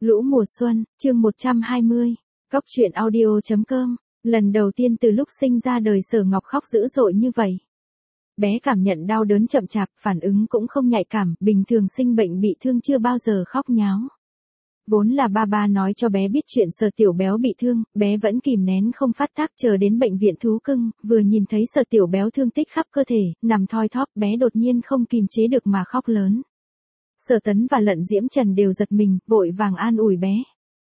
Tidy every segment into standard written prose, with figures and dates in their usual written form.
Lũ mùa xuân, chương 120, Cóc truyện audio.com, lần đầu tiên từ lúc sinh ra đời Sở Ngọc khóc dữ dội như vậy. Bé cảm nhận đau đớn chậm chạp, phản ứng cũng không nhạy cảm, bình thường sinh bệnh bị thương chưa bao giờ khóc nháo. Vốn là ba nói cho bé biết chuyện Sở Tiểu Béo bị thương, bé vẫn kìm nén không phát tác chờ đến bệnh viện thú cưng, vừa nhìn thấy Sở Tiểu Béo thương tích khắp cơ thể, nằm thoi thóp, bé đột nhiên không kìm chế được mà khóc lớn. Sở Tấn và Lận Diễm Trần đều giật mình, vội vàng an ủi bé.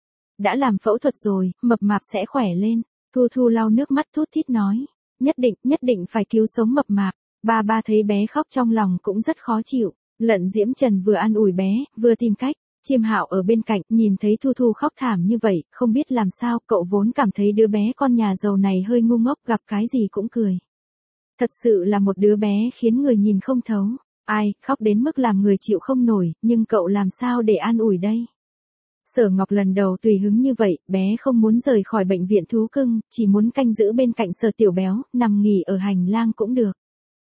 Đã làm phẫu thuật rồi, mập mạp sẽ khỏe lên. Thu Thu lau nước mắt thút thít nói. Nhất định phải cứu sống mập mạp. Ba thấy bé khóc trong lòng cũng rất khó chịu. Lận Diễm Trần vừa an ủi bé, vừa tìm cách. Chiêm Hạo ở bên cạnh, nhìn thấy Thu Thu khóc thảm như vậy, không biết làm sao, cậu vốn cảm thấy đứa bé con nhà giàu này hơi ngu ngốc, gặp cái gì cũng cười. Thật sự là một đứa bé khiến người nhìn không thấu. Ai, khóc đến mức làm người chịu không nổi, nhưng cậu làm sao để an ủi đây? Sở Ngọc lần đầu tùy hứng như vậy, bé không muốn rời khỏi bệnh viện thú cưng, chỉ muốn canh giữ bên cạnh Sở Tiểu Béo, nằm nghỉ ở hành lang cũng được.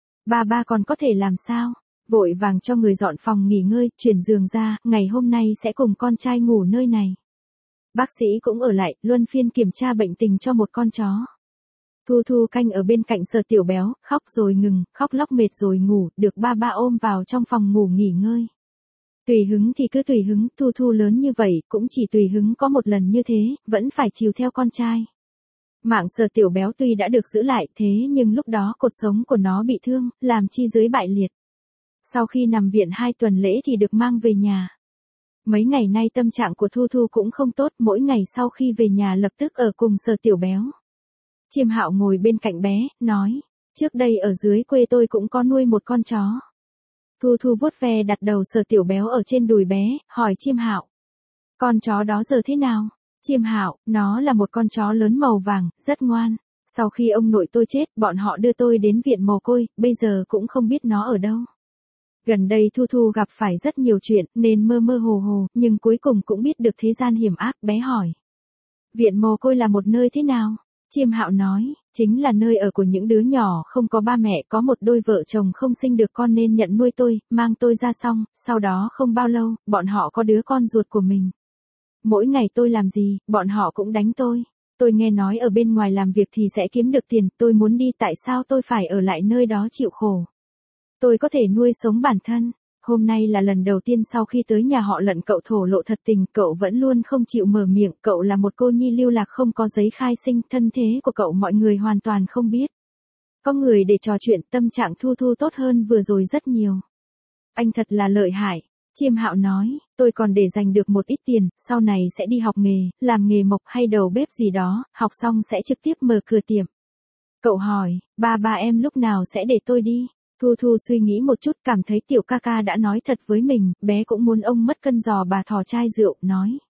Ba còn có thể làm sao? Vội vàng cho người dọn phòng nghỉ ngơi, chuyển giường ra, ngày hôm nay sẽ cùng con trai ngủ nơi này. Bác sĩ cũng ở lại, luân phiên kiểm tra bệnh tình cho một con chó. Thu Thu canh ở bên cạnh Sở Tiểu Béo, khóc rồi ngừng, khóc lóc mệt rồi ngủ, được ba ôm vào trong phòng ngủ nghỉ ngơi. Tùy hứng thì cứ tùy hứng, Thu Thu lớn như vậy, cũng chỉ tùy hứng có một lần như thế, vẫn phải chiều theo con trai. Mạng Sở Tiểu Béo tuy đã được giữ lại, thế nhưng lúc đó cột sống của nó bị thương, làm chi dưới bại liệt. Sau khi nằm viện 2 tuần lễ thì được mang về nhà. Mấy ngày nay tâm trạng của Thu Thu cũng không tốt, mỗi ngày sau khi về nhà lập tức ở cùng Sở Tiểu Béo. Chiêm Hạo ngồi bên cạnh bé, nói, trước đây ở dưới quê tôi cũng có nuôi một con chó. Thu Thu vuốt ve đặt đầu Sở Tiểu Béo ở trên đùi bé, hỏi Chiêm Hạo. Con chó đó giờ thế nào? Chiêm Hạo, nó là một con chó lớn màu vàng, rất ngoan. Sau khi ông nội tôi chết, bọn họ đưa tôi đến viện mồ côi, bây giờ cũng không biết nó ở đâu. Gần đây Thu Thu gặp phải rất nhiều chuyện, nên mơ mơ hồ hồ, nhưng cuối cùng cũng biết được thế gian hiểm ác, bé hỏi. Viện mồ côi là một nơi thế nào? Chiêm Hạo nói, chính là nơi ở của những đứa nhỏ không có ba mẹ, có một đôi vợ chồng không sinh được con nên nhận nuôi tôi, mang tôi ra xong, sau đó không bao lâu, bọn họ có đứa con ruột của mình. Mỗi ngày tôi làm gì, bọn họ cũng đánh tôi. Tôi nghe nói ở bên ngoài làm việc thì sẽ kiếm được tiền, tôi muốn đi, tại sao tôi phải ở lại nơi đó chịu khổ? Tôi có thể nuôi sống bản thân. Hôm nay là lần đầu tiên sau khi tới nhà họ Lận cậu thổ lộ thật tình, cậu vẫn luôn không chịu mở miệng, cậu là một cô nhi lưu lạc không có giấy khai sinh, thân thế của cậu mọi người hoàn toàn không biết. Có người để trò chuyện, tâm trạng Thu Thu tốt hơn vừa rồi rất nhiều. Anh thật là lợi hại. Chiêm Hạo nói, tôi còn để dành được một ít tiền, sau này sẽ đi học nghề, làm nghề mộc hay đầu bếp gì đó, học xong sẽ trực tiếp mở cửa tiệm. Cậu hỏi, ba em lúc nào sẽ để tôi đi? Thu Thu suy nghĩ một chút, cảm thấy tiểu ca ca đã nói thật với mình, bé cũng muốn ông mất cân giò bà thò chai rượu, nói.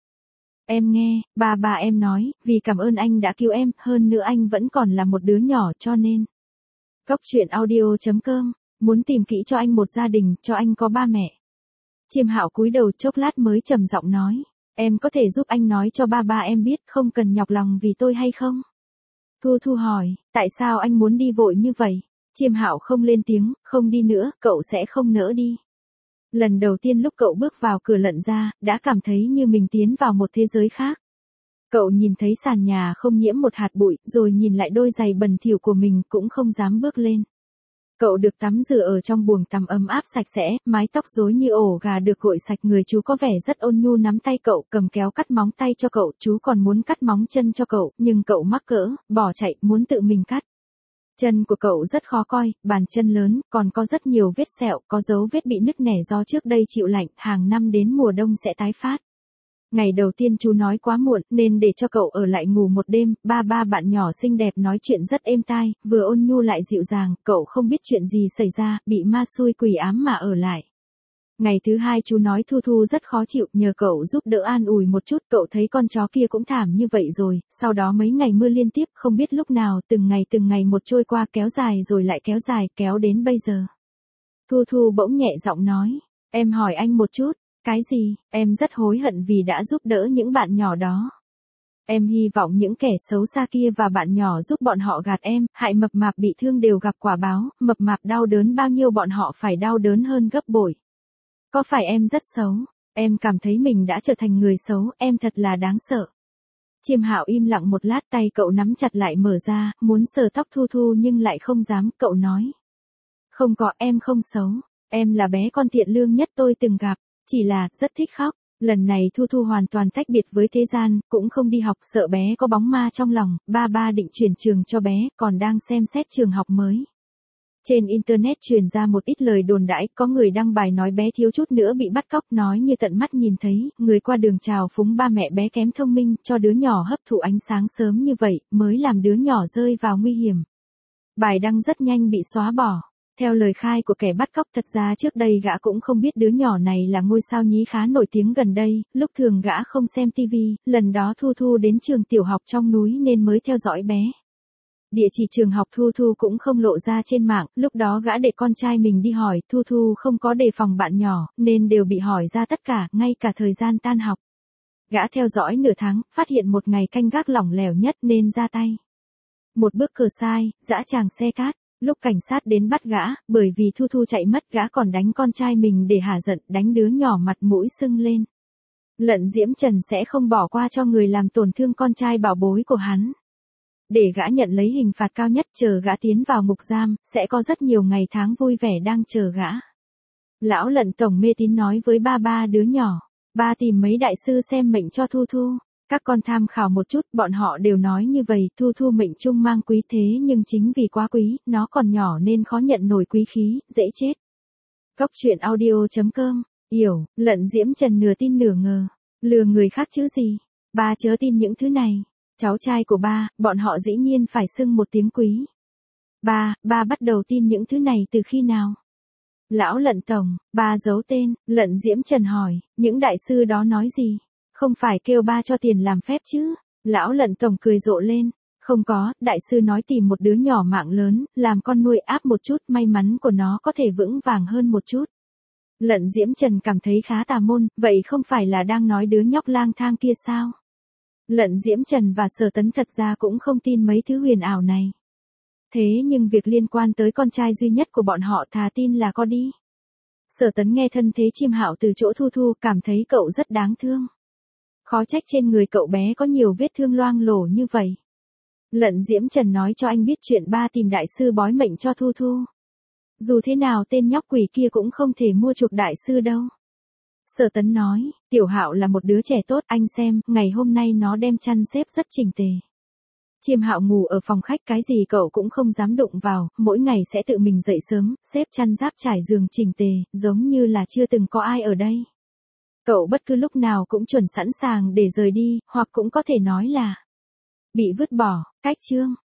Em nghe, ba em nói, vì cảm ơn anh đã cứu em, hơn nữa anh vẫn còn là một đứa nhỏ cho nên. Cóc truyện audio.com, muốn tìm kỹ cho anh một gia đình, cho anh có ba mẹ. Chiêm Hạo cúi đầu chốc lát mới trầm giọng nói, em có thể giúp anh nói cho ba em biết, không cần nhọc lòng vì tôi hay không? Thu Thu hỏi, tại sao anh muốn đi vội như vậy? Chiêm Hạo không lên tiếng, không đi nữa, cậu sẽ không nỡ đi. Lần đầu tiên lúc cậu bước vào cửa Lận ra, đã cảm thấy như mình tiến vào một thế giới khác. Cậu nhìn thấy sàn nhà không nhiễm một hạt bụi, rồi nhìn lại đôi giày bẩn thỉu của mình, cũng không dám bước lên. Cậu được tắm rửa ở trong buồng tắm ấm áp sạch sẽ, mái tóc rối như ổ gà được gội sạch, người chú có vẻ rất ôn nhu nắm tay cậu, cầm kéo cắt móng tay cho cậu, chú còn muốn cắt móng chân cho cậu, nhưng cậu mắc cỡ, bỏ chạy, muốn tự mình cắt. Chân của cậu rất khó coi, bàn chân lớn, còn có rất nhiều vết sẹo, có dấu vết bị nứt nẻ do trước đây chịu lạnh, hàng năm đến mùa đông sẽ tái phát. Ngày đầu tiên chú nói quá muộn, nên để cho cậu ở lại ngủ một đêm, ba bạn nhỏ xinh đẹp nói chuyện rất êm tai, vừa ôn nhu lại dịu dàng, cậu không biết chuyện gì xảy ra, bị ma xui quỷ ám mà ở lại. Ngày thứ 2 chú nói Thu Thu rất khó chịu, nhờ cậu giúp đỡ an ủi một chút, cậu thấy con chó kia cũng thảm như vậy rồi, sau đó mấy ngày mưa liên tiếp, không biết lúc nào, từng ngày một trôi qua, kéo dài rồi lại kéo dài, kéo đến bây giờ. Thu Thu bỗng nhẹ giọng nói, em hỏi anh một chút, cái gì? Em rất hối hận vì đã giúp đỡ những bạn nhỏ đó. Em hy vọng những kẻ xấu xa kia và bạn nhỏ giúp bọn họ gạt em, hại mập mạp bị thương đều gặp quả báo, mập mạp đau đớn bao nhiêu bọn họ phải đau đớn hơn gấp bội. Có phải em rất xấu? Em cảm thấy mình đã trở thành người xấu, em thật là đáng sợ. Chiêm Hạo im lặng một lát, tay cậu nắm chặt lại mở ra, muốn sờ tóc Thu Thu nhưng lại không dám, cậu nói. Không có, em không xấu, em là bé con thiện lương nhất tôi từng gặp, chỉ là, rất thích khóc. Lần này Thu Thu hoàn toàn tách biệt với thế gian, cũng không đi học, sợ bé có bóng ma trong lòng, ba định chuyển trường cho bé, còn đang xem xét trường học mới. Trên Internet truyền ra một ít lời đồn đãi, có người đăng bài nói bé thiếu chút nữa bị bắt cóc, nói như tận mắt nhìn thấy, người qua đường chào phúng ba mẹ bé kém thông minh, cho đứa nhỏ hấp thụ ánh sáng sớm như vậy, mới làm đứa nhỏ rơi vào nguy hiểm. Bài đăng rất nhanh bị xóa bỏ. Theo lời khai của kẻ bắt cóc, thật ra trước đây gã cũng không biết đứa nhỏ này là ngôi sao nhí khá nổi tiếng gần đây, lúc thường gã không xem TV, lần đó Thu Thu đến trường tiểu học trong núi nên mới theo dõi bé. Địa chỉ trường học Thu Thu cũng không lộ ra trên mạng, lúc đó gã để con trai mình đi hỏi, Thu Thu không có đề phòng bạn nhỏ, nên đều bị hỏi ra tất cả, ngay cả thời gian tan học. Gã theo dõi nửa tháng, phát hiện một ngày canh gác lỏng lẻo nhất nên ra tay. Một bước cờ sai, dã tràng xe cát. Lúc cảnh sát đến bắt gã, bởi vì Thu Thu chạy mất, gã còn đánh con trai mình để hả giận, đánh đứa nhỏ mặt mũi sưng lên. Lận Diễm Trần sẽ không bỏ qua cho người làm tổn thương con trai bảo bối của hắn. Để gã nhận lấy hình phạt cao nhất, chờ gã tiến vào ngục giam, sẽ có rất nhiều ngày tháng vui vẻ đang chờ gã. Lão Lận tổng mê tín nói với ba đứa nhỏ, ba tìm mấy đại sư xem mệnh cho Thu Thu. Các con tham khảo một chút, bọn họ đều nói như vậy, Thu Thu mệnh trung mang quý thế nhưng chính vì quá quý, nó còn nhỏ nên khó nhận nổi quý khí, dễ chết. Góc truyện audio.com, Yểu, Lận Diễm Trần nửa tin nửa ngờ, lừa người khác chứ gì, ba chớ tin những thứ này, cháu trai của ba, bọn họ dĩ nhiên phải xưng một tiếng quý. Ba bắt đầu tin những thứ này từ khi nào? Lão Lận tổng, ba giấu tên, Lận Diễm Trần hỏi, những đại sư đó nói gì? Không phải kêu ba cho tiền làm phép chứ? Lão Lận tổng cười rộ lên. Không có, đại sư nói tìm một đứa nhỏ mạng lớn, làm con nuôi áp một chút, may mắn của nó có thể vững vàng hơn một chút. Lận Diễm Trần cảm thấy khá tà môn, vậy không phải là đang nói đứa nhóc lang thang kia sao? Lận Diễm Trần và Sở Tấn thật ra cũng không tin mấy thứ huyền ảo này. Thế nhưng việc liên quan tới con trai duy nhất của bọn họ thà tin là có đi. Sở Tấn nghe thân thế Chiêm Hạo từ chỗ Thu Thu, cảm thấy cậu rất đáng thương. Khó trách trên người cậu bé có nhiều vết thương loang lổ như vậy. Lận Diễm Trần nói cho anh biết chuyện ba tìm đại sư bói mệnh cho Thu Thu. Dù thế nào tên nhóc quỷ kia cũng không thể mua chuộc đại sư đâu. Sở Tấn nói, Tiểu Hạo là một đứa trẻ tốt, anh xem, ngày hôm nay nó đem chăn xếp rất chỉnh tề. Chiêm Hạo ngủ ở phòng khách, cái gì cậu cũng không dám đụng vào, mỗi ngày sẽ tự mình dậy sớm, xếp chăn giáp trải giường chỉnh tề, giống như là chưa từng có ai ở đây. Cậu bất cứ lúc nào cũng chuẩn sẵn sàng để rời đi, hoặc cũng có thể nói là bị vứt bỏ. Cách chương